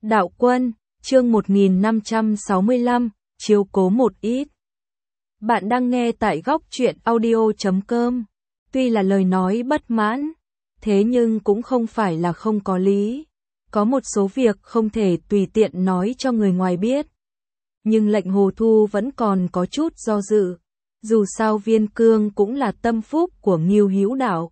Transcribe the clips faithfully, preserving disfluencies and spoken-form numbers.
Đạo Quân, chương một nghìn năm trăm sáu mươi lăm, chiếu cố một ít. Bạn đang nghe tại góc truyện audio chấm com. Tuy là lời nói bất mãn, thế nhưng cũng không phải là không có lý. Có một số việc không thể tùy tiện nói cho người ngoài biết. Nhưng lệnh Hồ Thu vẫn còn có chút do dự. Dù sao Viên Cương cũng là tâm phúc của Ngưu Hữu Đạo.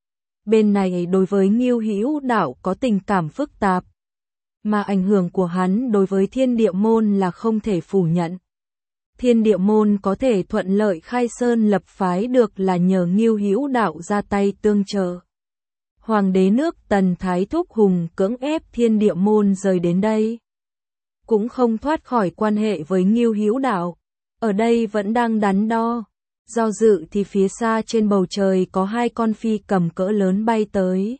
Bên này đối với Ngưu Hữu Đạo có tình cảm phức tạp. Mà ảnh hưởng của hắn đối với Thiên Địa Môn là không thể phủ nhận. Thiên Địa Môn có thể thuận lợi khai sơn lập phái được là nhờ Ngưu Hữu Đạo ra tay tương trợ. Hoàng đế nước Tần Thái Thúc Hùng cưỡng ép Thiên Địa Môn rời đến đây. Cũng không thoát khỏi quan hệ với Ngưu Hữu Đạo. Ở đây vẫn đang đắn đo. Do dự thì phía xa trên bầu trời có hai con phi cầm cỡ lớn bay tới.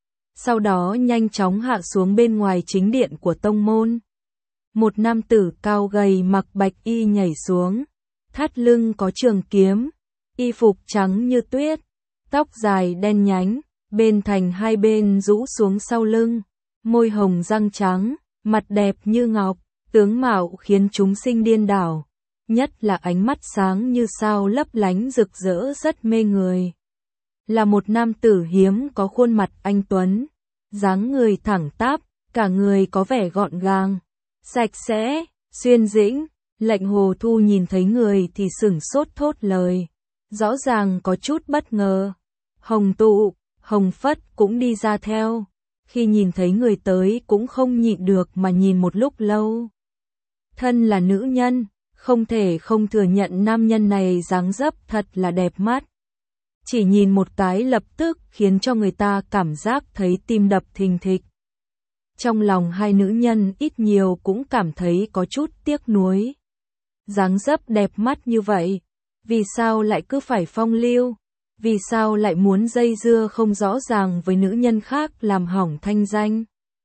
Sau đó nhanh chóng hạ xuống bên ngoài chính điện của tông môn. Một nam tử cao gầy mặc bạch y nhảy xuống. Thắt lưng có trường kiếm. Y phục trắng như tuyết. Tóc dài đen nhánh. Bên thành hai bên rũ xuống sau lưng. Môi hồng răng trắng. Mặt đẹp như ngọc. Tướng mạo khiến chúng sinh điên đảo. Nhất là ánh mắt sáng như sao lấp lánh rực rỡ rất mê người. Là một nam tử hiếm có khuôn mặt anh tuấn, dáng người thẳng tắp, cả người có vẻ gọn gàng, sạch sẽ, Xuyên Dĩnh. Lệnh Hồ Thu nhìn thấy người thì sửng sốt thốt lời, rõ ràng có chút bất ngờ. Hồng Tụ, Hồng Phất cũng đi ra theo, khi nhìn thấy người tới cũng không nhịn được mà nhìn một lúc lâu. Thân là nữ nhân, không thể không thừa nhận nam nhân này dáng dấp thật là đẹp mắt. Chỉ nhìn một cái lập tức khiến cho người ta cảm giác thấy tim đập thình thịch. Trong lòng hai nữ nhân ít nhiều cũng cảm thấy có chút tiếc nuối. Dáng dấp đẹp mắt như vậy, vì sao lại cứ phải phong lưu? Vì sao lại muốn dây dưa không rõ ràng với nữ nhân khác làm hỏng thanh danh?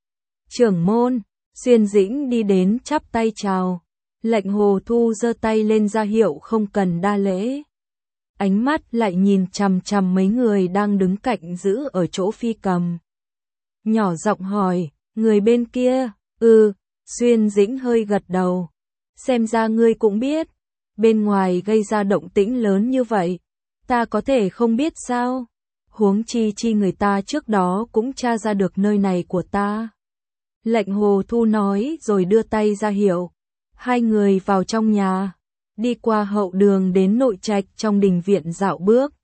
Trưởng môn, Xuyên Dĩnh đi đến chắp tay chào. Lệnh Hồ Thu giơ tay lên ra hiệu không cần đa lễ. Ánh mắt lại nhìn chằm chằm mấy người đang đứng cạnh giữ ở chỗ phi cầm. Nhỏ giọng hỏi, người bên kia, ừ, Xuyên Dĩnh hơi gật đầu. Xem ra ngươi cũng biết, bên ngoài gây ra động tĩnh lớn như vậy, ta có thể không biết sao? Huống chi chi người ta trước đó cũng tra ra được nơi này của ta. Lệnh Hồ Thu nói rồi đưa tay ra hiệu. Hai người vào trong nhà, đi qua hậu đường đến nội trạch trong đình viện dạo bước.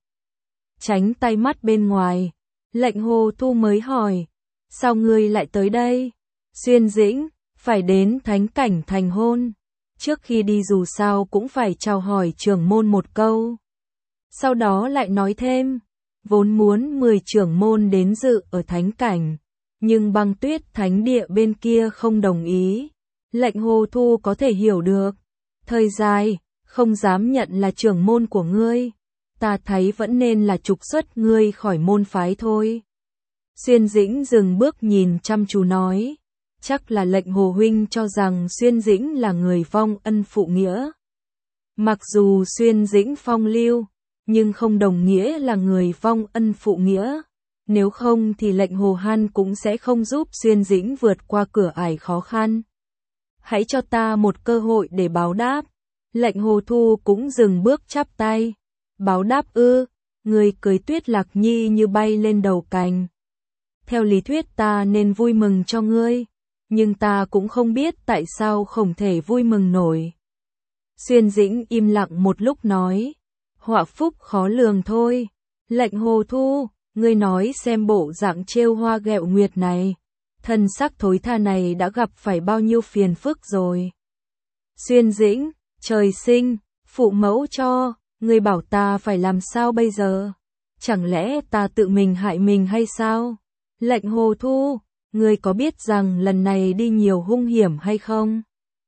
Tránh tay mắt bên ngoài, Lệnh Hồ Thu mới hỏi, sao ngươi lại tới đây? Xuyên Dĩnh, phải đến thánh cảnh thành hôn. Trước khi đi dù sao cũng phải chào hỏi trưởng môn một câu. Sau đó lại nói thêm, vốn muốn mười trưởng môn đến dự ở thánh cảnh, nhưng băng tuyết thánh địa bên kia không đồng ý. Lệnh Hồ Thu có thể hiểu được. Thời dài, không dám nhận là trưởng môn của ngươi. Ta thấy vẫn nên là trục xuất ngươi khỏi môn phái thôi. Xuyên Dĩnh dừng bước nhìn chăm chú nói. Chắc là lệnh Hồ huynh cho rằng Xuyên Dĩnh là người vong ân phụ nghĩa. Mặc dù Xuyên Dĩnh phong lưu, nhưng không đồng nghĩa là người vong ân phụ nghĩa. Nếu không thì lệnh Hồ Han cũng sẽ không giúp Xuyên Dĩnh vượt qua cửa ải khó khăn. Hãy cho ta một cơ hội để báo đáp. Lệnh Hồ Thu cũng dừng bước chắp tay. Báo đáp ư, người cười Tuyết Lạc Nhi như bay lên đầu cành. Theo lý thuyết ta nên vui mừng cho ngươi, nhưng ta cũng không biết tại sao không thể vui mừng nổi. Xuyên Dĩnh im lặng một lúc nói, họa phúc khó lường thôi. Lệnh Hồ Thu, ngươi nói xem bộ dạng trêu hoa ghẹo nguyệt này. Thân sắc thối tha này đã gặp phải bao nhiêu phiền phức rồi. Xuyên Dĩnh, trời sinh, phụ mẫu cho, ngươi bảo ta phải làm sao bây giờ? Chẳng lẽ ta tự mình hại mình hay sao? Lệnh Hồ Thu, ngươi có biết rằng lần này đi nhiều hung hiểm hay không?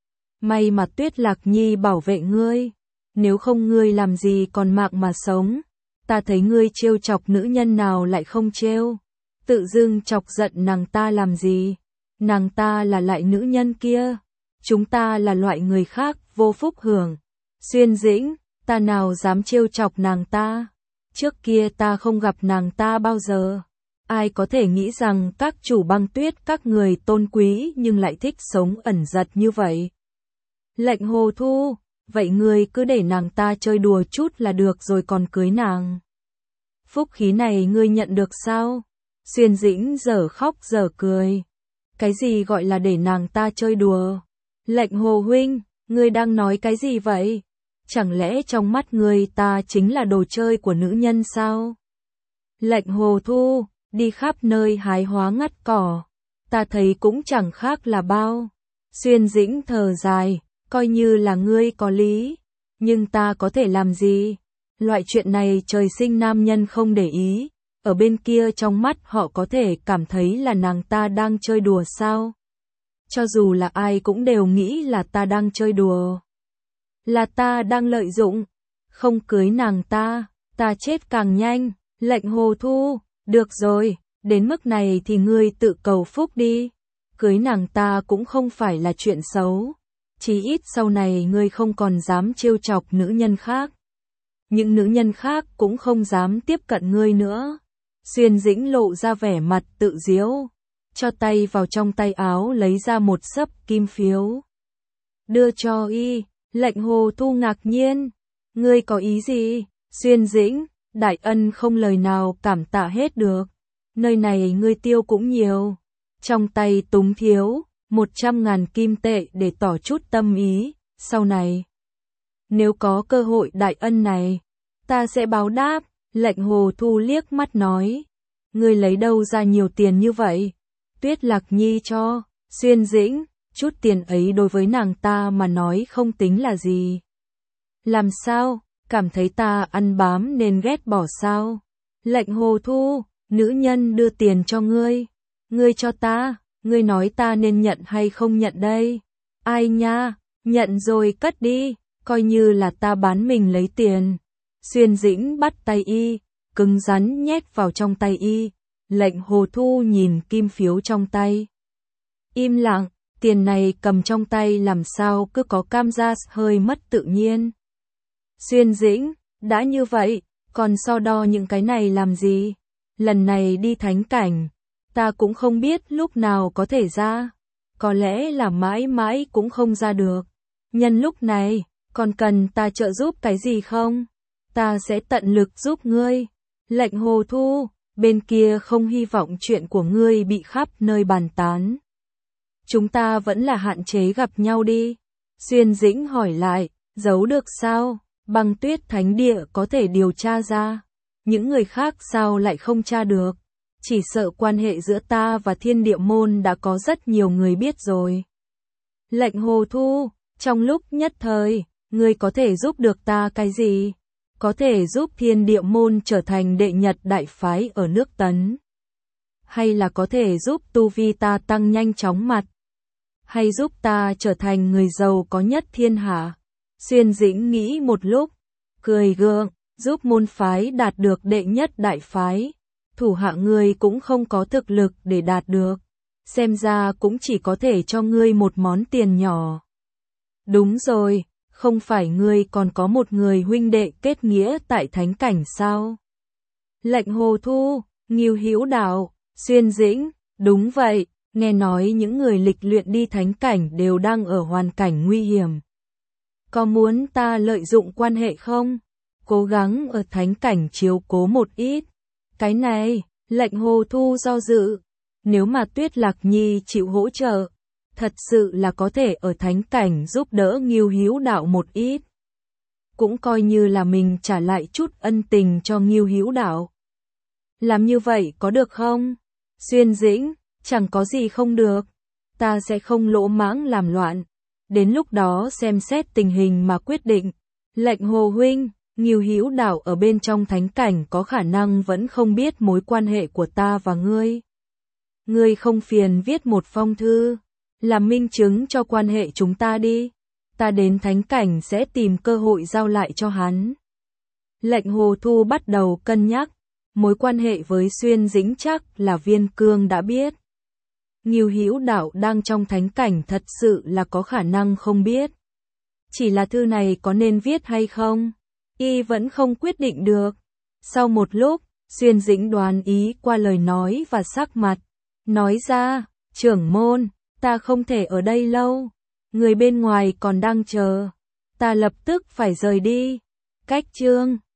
May mà Tuyết Lạc Nhi bảo vệ ngươi, nếu không ngươi làm gì còn mạng mà sống. Ta thấy ngươi trêu chọc nữ nhân nào lại không trêu. Tự dưng chọc giận nàng ta làm gì? Nàng ta là lại nữ nhân kia. Chúng ta là loại người khác vô phúc hưởng. Xuyên Dĩnh, ta nào dám trêu chọc nàng ta? Trước kia ta không gặp nàng ta bao giờ. Ai có thể nghĩ rằng các chủ băng tuyết các người tôn quý nhưng lại thích sống ẩn giật như vậy. Lệnh Hồ Thu, vậy ngươi cứ để nàng ta chơi đùa chút là được rồi còn cưới nàng. Phúc khí này ngươi nhận được sao? Xuyên Dĩnh dở khóc dở cười. Cái gì gọi là để nàng ta chơi đùa? Lệnh Hồ huynh, ngươi đang nói cái gì vậy? Chẳng lẽ trong mắt ngươi ta chính là đồ chơi của nữ nhân sao? Lệnh Hồ Thu, đi khắp nơi hái hóa ngắt cỏ, ta thấy cũng chẳng khác là bao. Xuyên Dĩnh thở dài, coi như là ngươi có lý, nhưng ta có thể làm gì? Loại chuyện này trời sinh nam nhân không để ý, ở bên kia trong mắt họ có thể cảm thấy là nàng ta đang chơi đùa sao? Cho dù là ai cũng đều nghĩ là ta đang chơi đùa. Là ta đang lợi dụng, không cưới nàng ta, ta chết càng nhanh. Lệnh Hồ Thu, được rồi, đến mức này thì ngươi tự cầu phúc đi. Cưới nàng ta cũng không phải là chuyện xấu. Chí ít sau này ngươi không còn dám trêu chọc nữ nhân khác. Những nữ nhân khác cũng không dám tiếp cận ngươi nữa. Xuyên Dĩnh lộ ra vẻ mặt tự diễu, cho tay vào trong tay áo lấy ra một xấp kim phiếu. Đưa cho y. Lệnh Hồ Thu ngạc nhiên. Ngươi có ý gì? Xuyên Dĩnh, đại ân không lời nào cảm tạ hết được. Nơi này ngươi tiêu cũng nhiều. Trong tay túng thiếu, một trăm ngàn kim tệ để tỏ chút tâm ý. Sau này, nếu có cơ hội đại ân này, ta sẽ báo đáp. Lệnh Hồ Thu liếc mắt nói. Ngươi lấy đâu ra nhiều tiền như vậy? Tuyết Lạc Nhi cho. Xuyên Dĩnh, chút tiền ấy đối với nàng ta mà nói không tính là gì. Làm sao? Cảm thấy ta ăn bám nên ghét bỏ sao? Lệnh Hồ Thu, nữ nhân đưa tiền cho ngươi. Ngươi cho ta, ngươi nói ta nên nhận hay không nhận đây? Ai nha, nhận rồi cất đi, coi như là ta bán mình lấy tiền. Xuyên Dĩnh bắt tay y, cứng rắn nhét vào trong tay y. Lệnh Hồ Thu nhìn kim phiếu trong tay. Im lặng, tiền này cầm trong tay làm sao cứ có cảm giác hơi mất tự nhiên. Xuyên Dĩnh, đã như vậy, còn so đo những cái này làm gì? Lần này đi thánh cảnh, ta cũng không biết lúc nào có thể ra. Có lẽ là mãi mãi cũng không ra được. Nhân lúc này, còn cần ta trợ giúp cái gì không? Ta sẽ tận lực giúp ngươi. Lệnh Hồ Thu, bên kia không hy vọng chuyện của ngươi bị khắp nơi bàn tán. Chúng ta vẫn là hạn chế gặp nhau đi. Xuyên Dĩnh hỏi lại, giấu được sao? Băng Tuyết Thánh Địa có thể điều tra ra. Những người khác sao lại không tra được? Chỉ sợ quan hệ giữa ta và Thiên Địa Môn đã có rất nhiều người biết rồi. Lệnh Hồ Thu, trong lúc nhất thời, ngươi có thể giúp được ta cái gì? Có thể giúp Thiên Địa Môn trở thành đệ nhật đại phái ở nước Tấn? Hay là có thể giúp tu vi ta tăng nhanh chóng mặt? Hay giúp ta trở thành người giàu có nhất thiên hạ? Xuyên Dĩnh nghĩ một lúc, cười gượng, giúp môn phái đạt được đệ nhất đại phái. Thủ hạ ngươi cũng không có thực lực để đạt được. Xem ra cũng chỉ có thể cho ngươi một món tiền nhỏ. Đúng rồi, không phải ngươi còn có một người huynh đệ kết nghĩa tại thánh cảnh sao? Lệnh Hồ Thu, Ngưu Hữu Đạo. Xuyên Dĩnh, đúng vậy, nghe nói những người lịch luyện đi thánh cảnh đều đang ở hoàn cảnh nguy hiểm. Có muốn ta lợi dụng quan hệ không? Cố gắng ở thánh cảnh chiếu cố một ít. Cái này, Lệnh Hồ Thu do dự. Nếu mà Tuyết Lạc Nhi chịu hỗ trợ, thật sự là có thể ở thánh cảnh giúp đỡ Ngưu Hữu Đạo một ít. Cũng coi như là mình trả lại chút ân tình cho Ngưu Hữu Đạo. Làm như vậy có được không? Xuyên Dĩnh, chẳng có gì không được. Ta sẽ không lỗ mãng làm loạn. Đến lúc đó xem xét tình hình mà quyết định. Lệnh Hồ huynh, Ngưu Hữu Đạo ở bên trong thánh cảnh có khả năng vẫn không biết mối quan hệ của ta và ngươi. Ngươi không phiền viết một phong thư, làm minh chứng cho quan hệ chúng ta đi. Ta đến thánh cảnh sẽ tìm cơ hội giao lại cho hắn. Lệnh Hồ Thu bắt đầu cân nhắc. Mối quan hệ với Xuyên Dĩnh chắc là Viên Cương đã biết. Ngưu Hữu Đạo đang trong thánh cảnh thật sự là có khả năng không biết. Chỉ là thư này có nên viết hay không? Y vẫn không quyết định được. Sau một lúc, Xuyên Dĩnh đoán ý qua lời nói và sắc mặt, nói ra, trưởng môn, ta không thể ở đây lâu, người bên ngoài còn đang chờ, ta lập tức phải rời đi. Cách chương